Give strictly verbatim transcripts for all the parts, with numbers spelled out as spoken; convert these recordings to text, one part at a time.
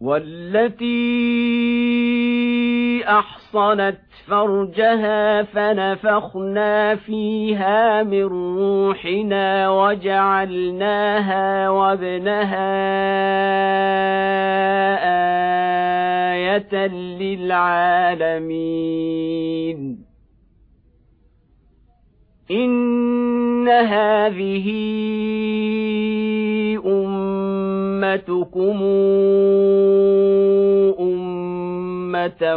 والتي أحصنت فرجها فنفخنا فيها من روحنا وجعلناها وابنها آية للعالمين إن هذه أمتكم أمة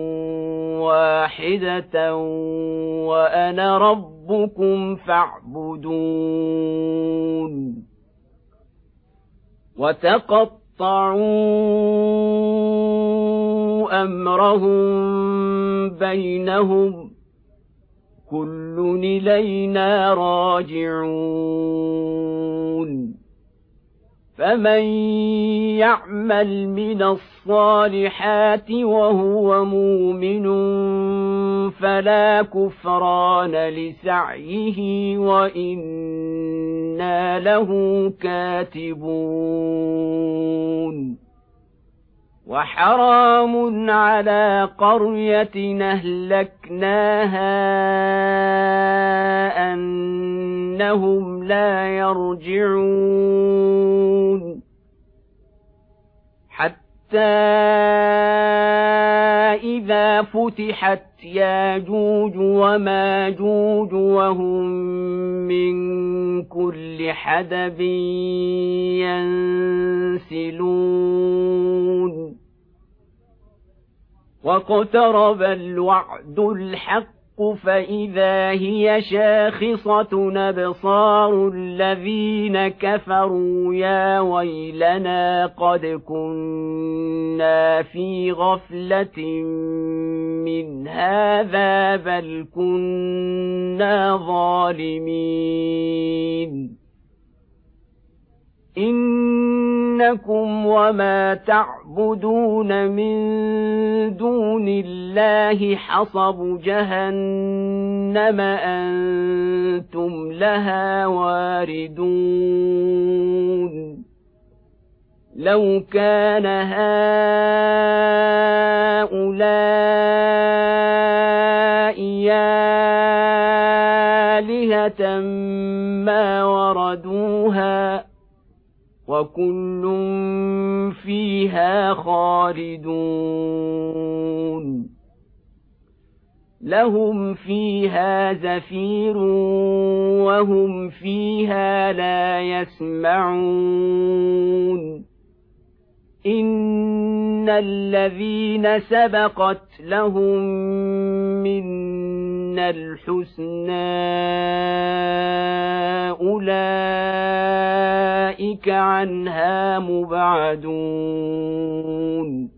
واحدة وأنا ربكم فاعبدون وتقطعوا أمرهم بينهم كل إلينا راجعون فمن يعمل من الصالحات وهو مؤمن فلا كفران لسعيه وإنا له كاتبون وحرام على قرية أهلكناها أنهم لا يرجعون حتى إذا فتحت ياجوج وماجوج وهم من كل حدب ينسلون واقترب الوعد الحق فإذا هي شاخصة أبصار الذين كفروا يا ويلنا قد كنا في غفلة من هذا بل كنا ظالمين إنكم وما تعبدون من دون الله حصب جهنم أنتم لها واردون لو كان هؤلاء آلهة ما وردوها وكل فيها خالدون لهم فيها زفير وهم فيها لا يسمعون إن الذين سبقت لهم منا الحسنى أولئك عنها مبعدون